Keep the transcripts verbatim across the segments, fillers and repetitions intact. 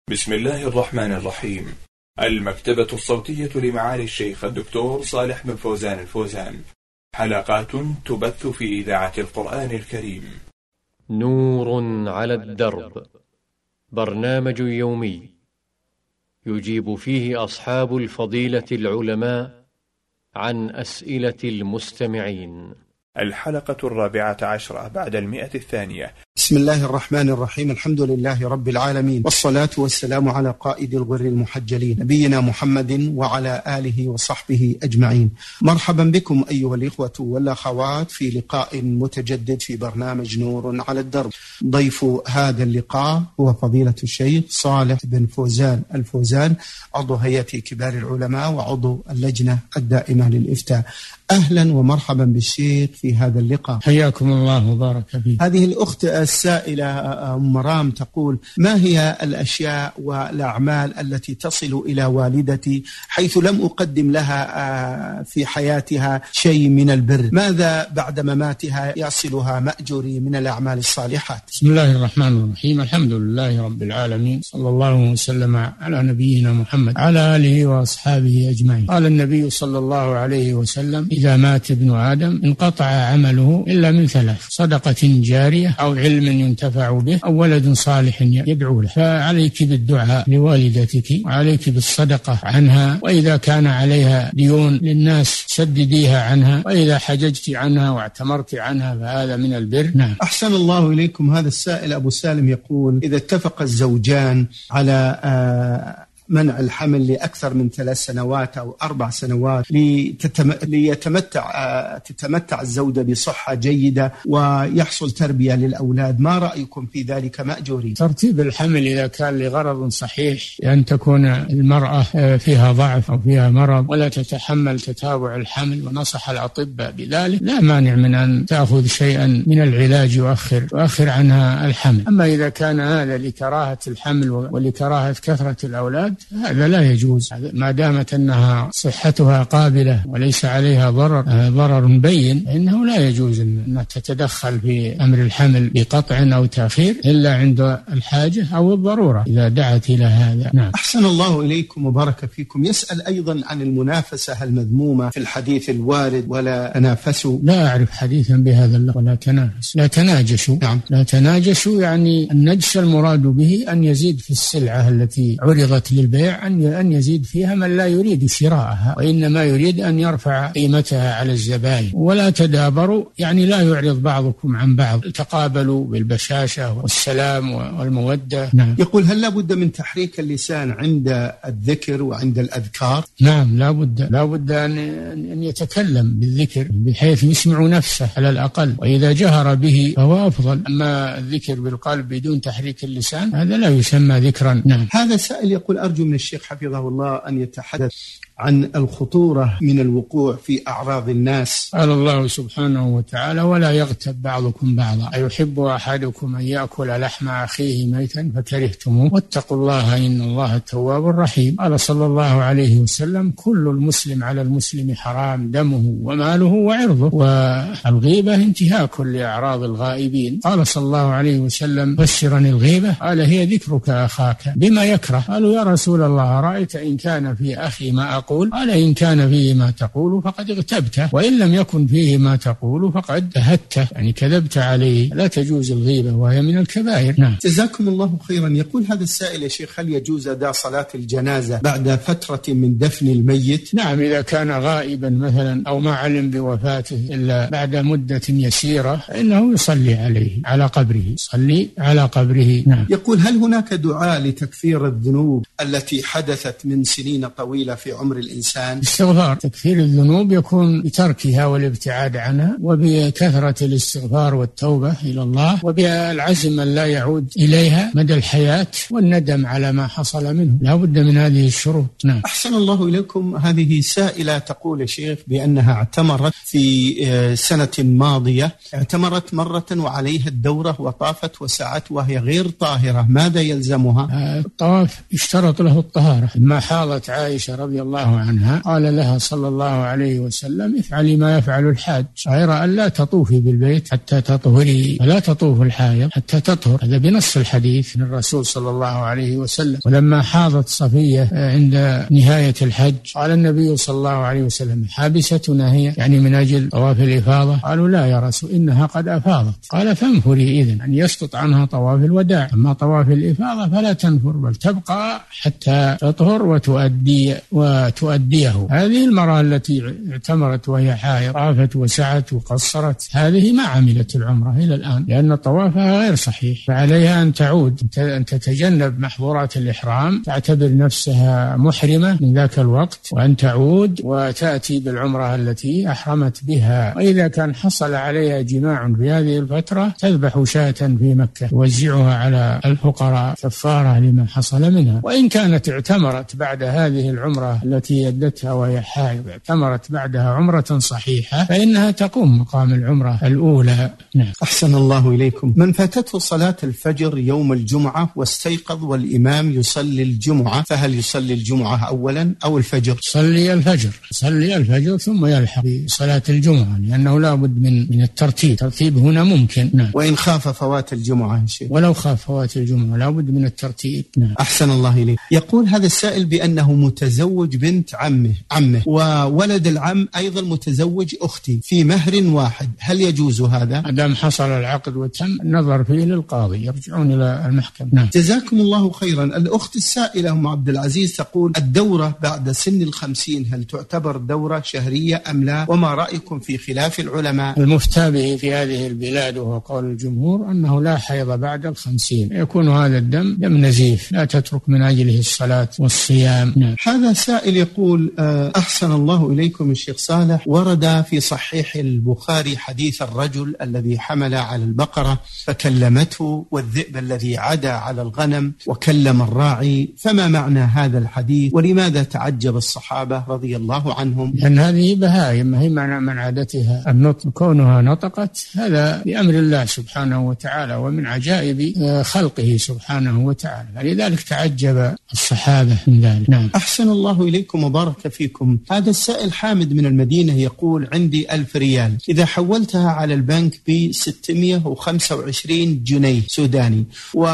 بسم الله الرحمن الرحيم. المكتبة الصوتية لمعالي الشيخ الدكتور صالح بن فوزان الفوزان، حلقات تبث في إذاعة القرآن الكريم. نور على الدرب، برنامج يومي يجيب فيه أصحاب الفضيلة العلماء عن أسئلة المستمعين. الحلقة الرابعة عشرة بعد المئة الثانية. بسم الله الرحمن الرحيم. الحمد لله رب العالمين، والصلاة والسلام على قائد الغر المحجلين نبينا محمد وعلى آله وصحبه أجمعين. مرحبا بكم أيها الإخوة والأخوات في لقاء متجدد في برنامج نور على الدرب. ضيف هذا اللقاء هو فضيلة الشيخ صالح بن فوزان الفوزان، عضو هيئة كبار العلماء وعضو اللجنة الدائمة للإفتاء. أهلا ومرحبا بالشيخ في هذا اللقاء. حياكم الله وبارك فيك. هذه الأخت السائلة مرام تقول: ما هي الأشياء والأعمال التي تصل إلى والدتي حيث لم أقدم لها في حياتها شيء من البر؟ ماذا بعد مماتها يصلها مأجوري من الأعمال الصالحات؟ بسم الله الرحمن الرحيم. الحمد لله رب العالمين، صلى الله وسلم على نبينا محمد على آله وأصحابه أجمعين. قال النبي صلى الله عليه وسلم: إذا مات ابن آدم انقطع عمله إلا من ثلاث: صدقة جارية، أو علم ينتفع به، أو ولد صالح يدعو له. فعليك بالدعاء لوالدتك، وعليك بالصدقة عنها، وإذا كان عليها ديون للناس سدديها عنها، وإذا حججت عنها واعتمرت عنها فهذا من البر. نعم. أحسن الله إليكم. هذا السائل أبو سالم يقول: إذا اتفق الزوجان على آه منع الحمل لأكثر من ثلاث سنوات أو أربع سنوات لتتم... ليتمتع تتمتع الزوجة بصحة جيدة ويحصل تربية للأولاد، ما رأيكم في ذلك مأجوري؟ ترتيب الحمل إذا كان لغرض صحيح، لأن تكون المرأة فيها ضعف أو فيها مرض ولا تتحمل تتابع الحمل، ونصح الأطباء بذلك، لا مانع من أن تأخذ شيئا من العلاج يؤخر يؤخر عنها الحمل. أما إذا كان هذا لكراهة الحمل ولكراهة كثرة الأولاد، هذا لا يجوز، ما دامت أنها صحتها قابلة وليس عليها ضرر ضرر بين، إنه لا يجوز أن تتدخل في أمر الحمل بقطع أو تأخير إلا عند الحاجة أو الضرورة إذا دعت إلى هذا. نعم. أحسن الله إليكم وبارك فيكم. يسأل أيضا عن المنافسة المذمومة في الحديث الوارد: ولا تنافسوا. لا أعرف حديثا بهذا اللفظ، ولا تنافس، لا تناجشوا. نعم. لا تناجشوا يعني النجش المراد به أن يزيد في السلعة التي عرضت للبيع، أن يزيد فيها من لا يريد شراءها، وإنما يريد أن يرفع قيمتها على الزبائن. ولا تدابروا يعني لا يعرض بعضكم عن بعض، تقابلوا بالبشاشة والسلام والمودة. نعم. يقول: هل لابد من تحريك اللسان عند الذكر وعند الأذكار؟ نعم، لابد لابد أن أن يتكلم بالذكر بحيث يسمع نفسه على الأقل، وإذا جهر به فهو أفضل. أما الذكر بالقلب بدون تحريك اللسان هذا لا يسمى ذكرا. نعم. هذا سائل يقول: أرجو من الشيخ حفظه الله أن يتحدث عن الخطورة من الوقوع في أعراض الناس. قال الله سبحانه وتعالى: ولا يغتب بعضكم بعضا، أيحب أحدكم أن يأكل لحم أخيه ميتا فكرهتموه واتقوا الله إن الله تواب رحيم. قال صلى الله عليه وسلم: كل المسلم على المسلم حرام دمه وماله وعرضه، والغيبة انتهاك لأعراض الغائبين. قال صلى الله عليه وسلم: بشرني الغيبة، قال: هي ذكرك أخاك بما يكره. قالوا: يا رسول الله، رأيت إن كان في أخي ما أقول؟ قال: إن كان فيه ما تقول فقد اغتبته، وإن لم يكن فيه ما تقول فقد بهته، يعني كذبت عليه. لا تجوز الغيبة وهي من الكبائر. نعم. جزاكم الله خيرا. يقول هذا السائل: يا شيخ، هل يجوز أداء صلاة الجنازة بعد فترة من دفن الميت؟ نعم، إذا كان غائبا مثلا أو ما علم بوفاته إلا بعد مدة يسيرة فإنه يصلي عليه على قبره، يصلي على قبره. نعم. يقول: هل هناك دعاء لتكفير الذنوب التي حدثت من سنين طويلة في عمر الإنسان؟ استغفار. تكفير الذنوب يكون بتركها والابتعاد عنها، وبكثرة الاستغفار والتوبة إلى الله، وبالعزم أن لا يعود إليها مدى الحياة، والندم على ما حصل منه. لا بد من هذه الشروط. نعم. أحسن الله إليكم. هذه سائلة تقول: يا شيخ، بأنها اعتمرت في سنة ماضية، اعتمرت مرة وعليها الدورة وطافت وسعت وهي غير طاهرة، ماذا يلزمها؟ الطواف يشترط له الطهارة. ما حاضت عائشة رضي الله الله عنها قال لها صلى الله عليه وسلم افعلي ما يفعل الحاج غير أن لا تطوفي بالبيت حتى تطهري، فلا تطوف الحائض حتى تطهر. هذا بنص الحديث من الرسول صلى الله عليه وسلم. ولما حاضت صفية عند نهاية الحج قال النبي صلى الله عليه وسلم حابستنا هي، يعني من أجل طواف الإفاضة؟ قالوا لا يا رسول إنها قد أفاضت. قال فانفري إذن، أن يسقط عنها طواف الوداع، أما طواف الإفاضة فلا تنفر بل تبقى حتى تطهر وتؤدي وتؤديه. هذه المرأة التي اعتمرت وهي حائض طافت وسعت وقصرت، هذه ما عملت العمرة إلى الآن لأن طوافها غير صحيح، فعليها أن تعود أن تتجنب محظورات الإحرام، تعتبر نفسها محرمة من ذاك الوقت، وأن تعود وتأتي بالعمرة التي أحرمت بها. وإذا كان حصل عليها جماع في هذه الفترة تذبح شاة في مكة توزعها على الفقراء كفارة لما حصل منها. وإن كانت اعتمرت بعد هذه العمرة التي أدتها وهي حائض، اعتمرت بعدها عمرة صحيحة، فإنها تقوم مقام العمرة الأولى. نعم. أحسن الله إليكم. من فاتته صلاة الفجر يوم الجمعة واستيقظ والإمام يصلي الجمعة، فهل يصلي الجمعة أولا أو الفجر؟ صلي الفجر، صلي الفجر ثم يلحق بصلاة الجمعة، لأنه لا بد من من الترتيب. الترتيب هنا ممكن. نعم. وإن خاف فوات الجمعة يا شيخ؟ ولو خاف فوات الجمعة لا بد من الترتيب. نعم. أحسن الله إليك. يقول هذا السائل بأنه متزوج بنت عمه عمه وولد العم أيضا متزوج أختي في مهر واحد، هل يجوز هذا؟ ما دام حصل العقد وتم النظر فيه للقاضي، يرجعون إلى المحكمة. نعم. جزاكم الله خيرا. الأخت السائلة أم عبد العزيز تقول الدورة بعد سن الخمسين هل تعتبر دورة شهرية أم لا؟ وما رأيكم في خلاف العلماء؟ المفتى به في هذه البلاد وهو قول الجمهور أنه لا حيض بعد الخمسين، يكون هذا الدم دم نزيف لا تترك من أجله الصلاة والصيام. نعم. هذا سائل يقول أحسن الله إليكم الشيخ صالح، ورد في صحيح البخاري حديث الرجل الذي حمل على البقرة فكلمته، والذئب الذي عدا على الغنم وكلم الراعي، فما معنى هذا الحديث ولماذا تعجب الصحابة رضي الله عنهم؟ لأن هذه بهائم، ما هي معنى من عادتها النطق، كونها نطقت هذا بأمر الله سبحانه وتعالى ومن عجائب خلقه سبحانه وتعالى، فلذلك تعجب الصحابة من ذلك. نعم. أحسن الله إليكم وبارك فيكم. هذا السائل حامد من المدينة يقول عندي ألف ريال، إذا حولتها على البنك ب ستمائة وخمسة وعشرين جنيه سوداني،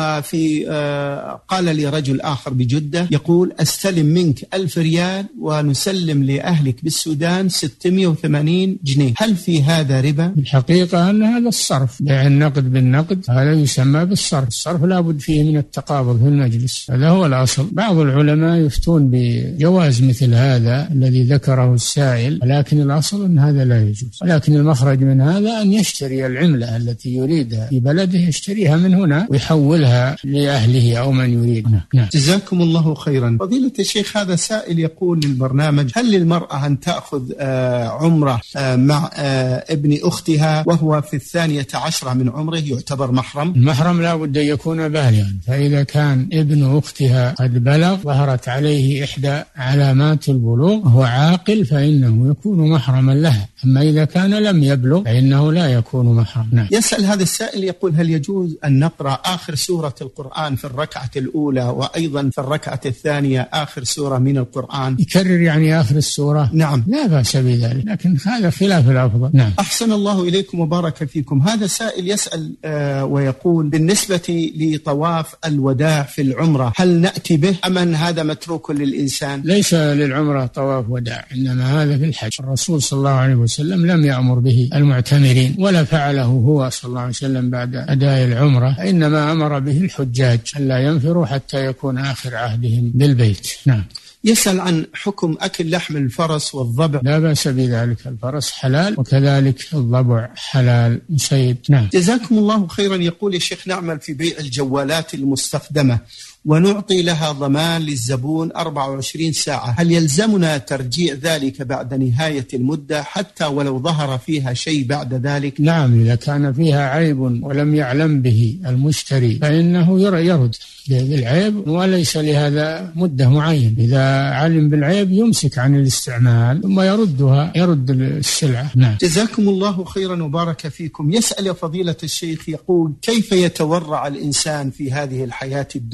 وفي آه قال لي رجل آخر بجدة يقول أستلم منك ألف ريال ونسلم لأهلك بالسودان ستمائة وثمانين جنيه، هل في هذا ربا؟ الحقيقة أن هذا الصرف، بيع النقد بالنقد هذا يسمى بالصرف. الصرف لا بد فيه من التقابض في المجلس، هذا هو الأصل. بعض العلماء يفتون بجواز مثل هذا الذي ذكره السائل، ولكن الأصل أن هذا لا يجوز، ولكن المخرج من هذا أن يشتري العملة التي يريدها في بلده، يشتريها من هنا ويحولها لأهله أو من يريدها. نعم. جزاكم الله خيرا. فضيلة الشيخ هذا سائل يقول للبرنامج هل للمرأة أن تأخذ آه عمرة آه مع آه ابن أختها وهو في الثانية عشرة من عمره، يعتبر محرم؟ المحرم لا بد أن يكون بالغا، فإذا كان ابن أختها قد بلغ ظهرت عليه إحدى علامات البلوغ هو عاقل فإنه يكون محرما لها، أما إذا كان لم يبلغ فإنه لا يكون محرما. نعم. يسأل هذا السائل يقول هل يجوز أن نقرأ آخر سورة القرآن في الركعة الأولى وأيضا في الركعة الثانية آخر سورة من القرآن؟ يكرر يعني آخر السورة؟ نعم. لا بأس بذلك، لكن هذا خلاف الأفضل. نعم. أحسن الله إليكم وبارك فيكم. هذا سائل يسأل آه ويقول بالنسبة لطواف الوداع في العمرة هل نأتي به أم أن هذا متروك للإنسان؟ ليس للعمرة طواف وداع، إنما هذا في الحج. الرسول صلى الله عليه وسلم لم يأمر به المعتمرين ولا فعله هو صلى الله عليه وسلم بعد أداء العمرة، إنما أمر به الحجاج ألا ينفروا حتى يكون آخر عهدهم بالبيت. نعم. يسأل عن حكم أكل لحم الفرس والضبع. لا بأس بذلك، الفرس حلال وكذلك الضبع حلال صيد. نعم. جزاكم الله خيرا. يقول الشيخ نعمل في بيع الجوالات المستخدمة ونعطي لها ضمان للزبون أربعة وعشرين ساعة، هل يلزمنا ترجيع ذلك بعد نهاية المدة حتى ولو ظهر فيها شيء بعد ذلك؟ نعم، إذا كان فيها عيب ولم يعلم به المشتري فإنه يرد بالعيب وليس لهذا مدة معينة، إذا علم بالعيب يمسك عن الاستعمال ثم يردها يرد السلعة. نعم. جزاكم الله خيرا وبارك فيكم. يسأل فضيلة الشيخ يقول كيف يتورع الإنسان في هذه الحياة الدنيا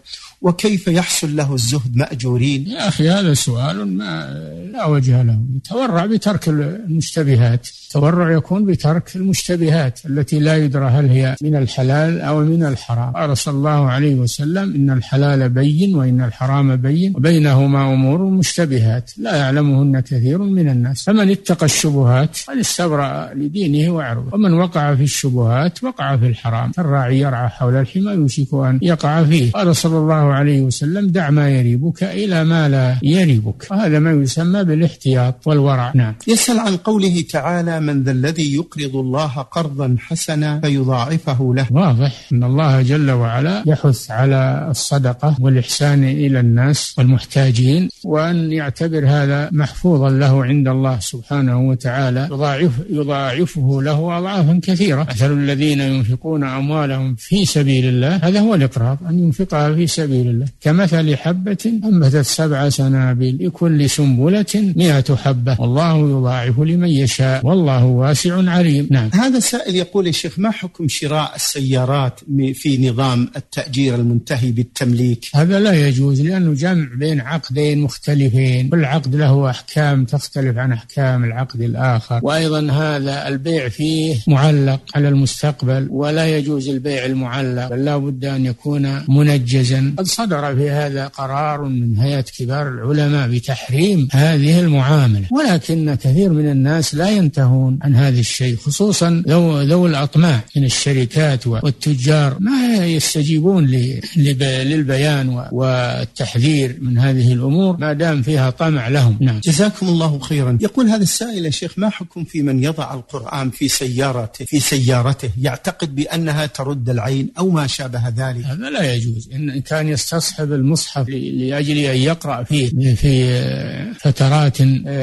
وكيف يحصل له الزهد مأجورين؟ يا أخي هذا سؤال ما لا وجه له. يتورع بترك المشتبهات. التورع يكون بترك المشتبهات التي لا يدرى هل هي من الحلال أو من الحرام. قال صلى الله عليه وسلم إن الحلال بين وإن الحرام بين وبينهما أمور مشتبهات لا يعلمهن كثير من الناس، فمن اتقى الشبهات قد استبرأ لدينه وعرضه، ومن وقع في الشبهات وقع في الحرام. الراعي يرعى حول الحمى يوشك أن يقع فيه. قال صلى الله عليه وسلم دع ما يريبك إلى ما لا يريبك، وهذا ما يسمى بالاحتياط والورع. نعم. يسأل عن قوله تعالى من ذا الذي يقرض الله قرضا حسنا فيضاعفه له. واضح أن الله جل وعلا يحث على الصدقة والإحسان إلى الناس والمحتاجين، وأن يعتبر هذا محفوظا له عند الله سبحانه وتعالى، يضاعف يضاعفه له أضعافا كثيرة. مثل الذين ينفقون أموالهم في سبيل الله، هذا هو الإقراض، أن ينفقها في سبيل الله، كمثل حبة أنبتت سبع سنابل لكل سنبلة مئة حبة والله يضاعف لمن يشاء والله واسع عليم. نعم. هذا سائل يقول: يا شيخ ما حكم شراء السيارات في نظام التأجير المنتهي بالتمليك؟ هذا لا يجوز، لأنه جمع بين عقدين مختلفين، كل عقد له أحكام تختلف عن أحكام العقد الآخر، وأيضا هذا البيع فيه معلق على المستقبل، ولا يجوز البيع المعلق، بل لا بد أن يكون منجزا. قد صدر في هذا قرار من هيئة كبار العلماء بتحريم هذه المعاملة، ولكن كثير من الناس لا ينتهون عن هذا الشيء، خصوصا ذو, ذو الأطماع من الشركات والتجار ما يستجيبون للبيان والتحذير من هذه الأمور ما دام فيها طمع لهم. نعم. جزاكم الله خيرا. يقول هذا السائل: يا شيخ ما حكم في من يضع القرآن في سيارته في سيارته يعتقد بأنها ترد العين أو ما شابه ذلك؟ هذا لا يجوز. إن كان يستصحب المصحف لأجل أن يقرأ فيه في فترات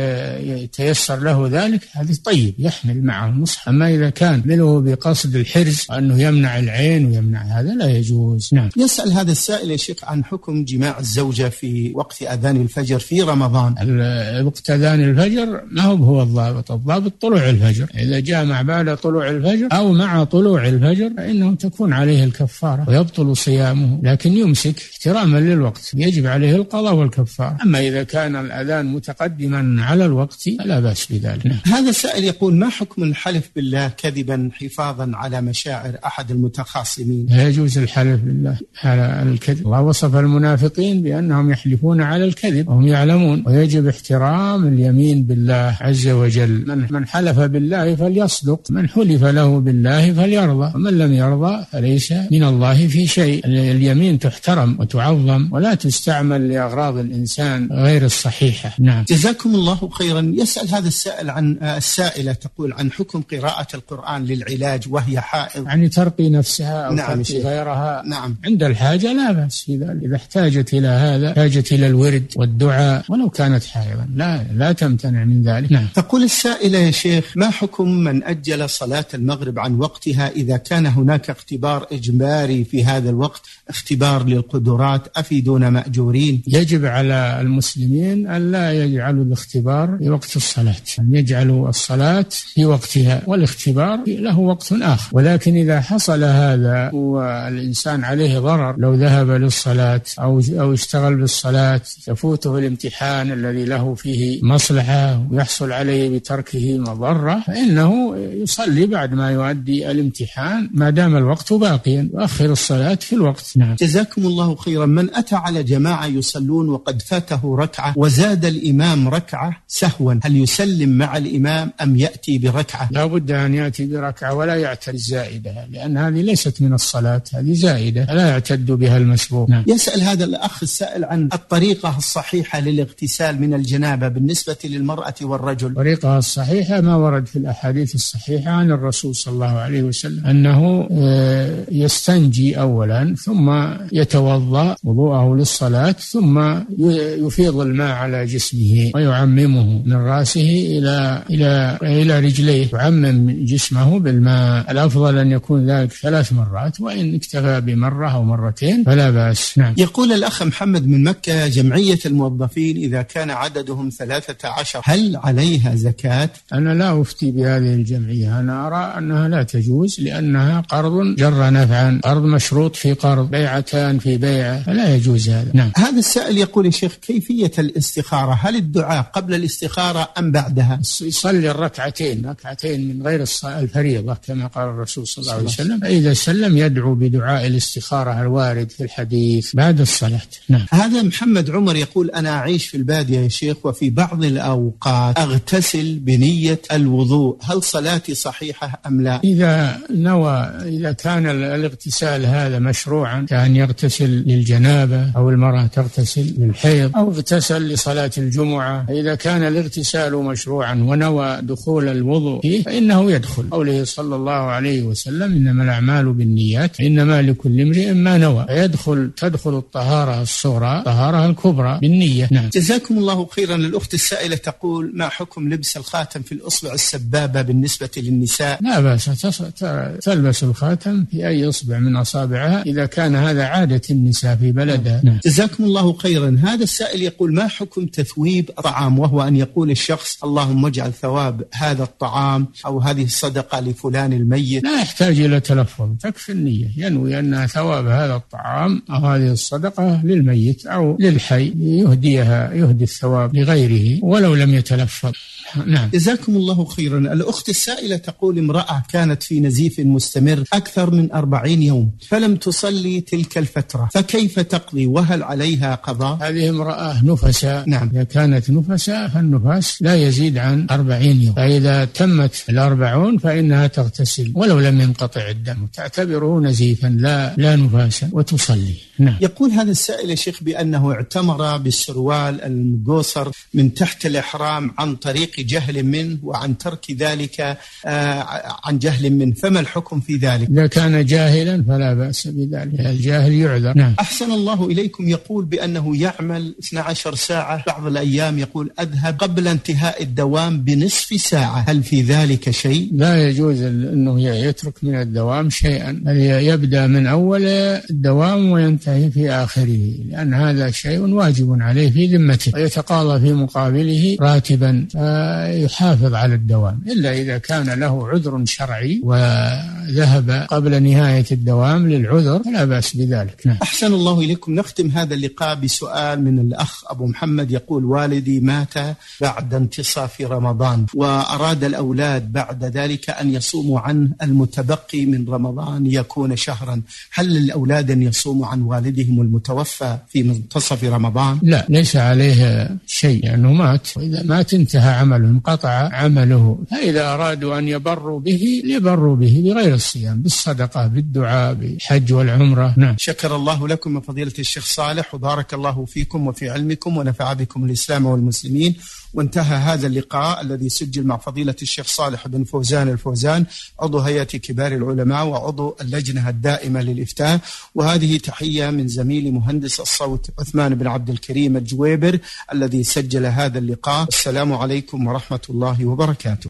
يتيسر له ذلك، هذا طيب يحمل معه المصحف. أما إذا كان منه بقصد الحرز أنه يمنع العين ويمنع، هذا لا يجوز. نعم. يسأل هذا السائل: يا شيخ عن حكم جماع الزوجة في وقت أذان الفجر في رمضان. وقت أذان الفجر ما هو هو الضابط، الضابط طلوع الفجر. إذا جامع بعد طلوع الفجر أو مع طلوع الفجر فإنه تكون عليه الكفارة ويبطل صيامه، لكن يمسك احتراما للوقت، يجب عليه القضاء والكفارة. أما إذا كان الأذان متقدما على الوقت فلا بأس بذلك. نعم. هذا السائل يقول: ما حكم الحلف بالله كذبا حفاظا على مشاعر أحد المتخاصمين؟ لا يجوز الحلف بالله على الكذب. الله وصف المنافقين بأنهم يحلفون على الكذب وهم يعلمون، ويجب احترام اليمين بالله عز وجل. من, من حلف بالله فليصدق، من حلف له بالله فليرضى، ومن لم يرضى فليس من الله في شيء. اليمين تحترم وتعظم ولا تستعمل لأغراض الإنسان غير الصحيحة. نعم. جزاكم الله خيرا. يسأل هذا السائل عن السائلة تقول عن حكم قراءة القرآن للعلاج وهي حائض، يعني ترقي نفسها أو نعم ترقي غيرها. نعم. عند الحاجة لا بأس في ذلك، إذا احتاجت إلى هذا، احتاجت إلى الورد والدعاء ولو كانت حائضا لا لا تمتنع من ذلك. نعم. تقول السائلة: يا شيخ ما حكم من أجل صلاة المغرب عن وقتها إذا كان هناك اختبار إجباري في هذا الوقت، اختبار للقدرات، أفيدون مأجورين؟ يجب على المسلمين أن لا يجعلوا الاختبار في وقت الصلاة، أن يجعلوا الصلاة في وقتها، والاختبار له وقت آخر. ولكن إذا حصل هذا والإنسان عليه ضرر، لو ذهب للصلاة أو أو اشتغل بالصلاة تفوته الامتحان الذي له فيه مصلحة ويحصل عليه بتركه مضرة، فإنه يصلي بعد ما يؤدي الامتحان ما دام الوقت باقيا، وأخر الصلاة في الوقت. نعم. جزاكم الله خيرا. من أتى على جماعة يصلون وقد فاته ركعة وزاد الإمام ركعة سهوا، هل يسلم مع الإمام أم يأتي بركعة؟ لا بد أن يأتي بركعة ولا يعتد الزائدة، لأن هذه ليست من الصلاة، هذه زائدة لا يعتد بها المسبوق. نعم. يسأل هذا الأخ السائل عن الطريقة الصحيحة للاغتسال من الجنابة بالنسبة للمرأة والرجل. الطريقة الصحيحة ما ورد في الأحاديث الصحيحة عن الرسول صلى الله عليه وسلم أنه يستنجي أولا ثم يتوضأ وضوءه للصلاة، ثم يفيض الماء على جسمه ويعممه من رأسه إلى إلى إلى رجليه، يعمم جسمه بالماء. الأفضل أن يكون ذلك ثلاث مرات، وإن اكتفى بمرة أو مرتين فلا بأس. نعم. يقول الأخ محمد من مكة: جمعية الموظفين إذا كان عددهم ثلاثة عشر هل عليها زكاة؟ أنا لا أفتي بهذه الجمعية، أنا أرى أنها لا تجوز، لأنها قرض جر نفعا، قرض مشروط في قرض، بيعة إنسان في بيعة فلا يجوز هذا. نعم. هذا السائل يقول يا شيخ كيفية الاستخارة؟ هل الدعاء قبل الاستخارة أم بعدها؟ يصلي الركعتين ركعتين من غير الفريضة كما قال الرسول صلى الله عليه وسلم، فإذا سلم يدعو بدعاء الاستخارة الوارد في الحديث بعد الصلاة. نعم. هذا محمد عمر يقول أنا أعيش في البادية يا شيخ وفي بعض الأوقات أغتسل بنية الوضوء، هل صلاتي صحيحة أم لا؟ إذا نوى إذا كان الاغتسال هذا مشروعا كأن يغتسل للجنابة أو المرأة تغتسل للحيض أو اغتسل لصلاة الجمعة، إذا كان الاغتسال مشروعا ونوى دخول الوضوء فيه فإنه يدخل. قوله صلى الله عليه وسلم إنما الأعمال بالنيات إنما لكل امرئ ما نوى، فيدخل تدخل الطهارة الصغرى طهارة الكبرى بالنية. نعم. جزاكم الله خيرا. الأخت السائلة تقول ما حكم لبس الخاتم في الأصبع السبابة بالنسبة للنساء؟ لا بأس تلبس الخاتم في أي إصبع من أصابعها إذا كان هذا عادة النساء في بلدها. نعم. جزاكم الله خيرا. هذا السائل يقول ما حكم تثويب الطعام، وهو أن يقول الشخص اللهم اجعل ثواب هذا الطعام أو هذه الصدقة لفلان الميت؟ لا يحتاج إلى تلفظ، تكفي النية، ينوي أن ثواب هذا الطعام أو هذه الصدقة للميت أو للحي يهديها يهدي الثواب لغيره ولو لم يتلفظ. نعم. جزاكم الله خيرا. الأخت السائلة تقول امرأة كانت في نزيف مستمر أكثر من أربعين يوم فلم تصلي تلك الفترة، فكيف تقضي وهل عليها قضاء؟ هذه امرأة نفساء. نعم. إذا كانت نفساء فالنفاس لا يزيد عن أربعين يوم، فإذا تمت الأربعون فإنها تغتسل ولو لم ينقطع الدم، تعتبره نزيفا لا لا نفاسا وتصلي. نعم. يقول هذا السائل يا شيخ بأنه اعتمر بالسروال المقوصر من تحت الإحرام عن طريق جهل منه وعن ترك ذلك آه عن جهل منه، فما الحكم في ذلك؟ إذا كان جاهلا فلا بأس بذلك، الجاهل يعذر. نعم. أحسن الله إليكم. يقول بأنه يعمل اثنتي عشرة ساعة، بعض الأيام يقول أذهب قبل انتهاء الدوام بنصف ساعة، هل في ذلك شيء؟ لا يجوز أنه يترك من الدوام شيئا، بل يبدأ من أول الدوام وينتهي في آخره، لأن هذا شيء واجب عليه في ذمته ويتقاضى في مقابله راتبا، يحافظ على الدوام، إلا إذا كان له عذر شرعي وذهب قبل نهاية الدوام للعذر فلا بأس بذلك. نعم. أحسن الله إليكم. نختم هذا اللقاء بسؤال من الأخ أبو محمد يقول والدي مات بعد انتصاف رمضان وأراد الأولاد بعد ذلك أن يصوموا عن المتبقي من رمضان يكون شهرا، هل للأولاد أن يصوموا عن والدهم المتوفى في منتصف رمضان؟ لا، ليس عليه شيء لأنه مات، وإذا مات انتهى عمله انقطع عمله، فإذا أرادوا أن يبروا به يبروا به بغير الصيام، بالصدقة بالدعاء بالحج والعمرة. نعم. شكر الله لكم من فضيلة الشيخ صالح وبارك الله فيكم وفي علمكم ونفع بكم الإسلام والمسلمين. وانتهى هذا اللقاء الذي سجل مع فضيلة الشيخ صالح بن فوزان الفوزان عضو هيئة كبار العلماء وعضو اللجنة الدائمة للإفتاء، وهذه تحية من زميلي مهندس الصوت عثمان بن عبد الكريم الجويبر الذي سجل هذا اللقاء. السلام عليكم ورحمة الله وبركاته.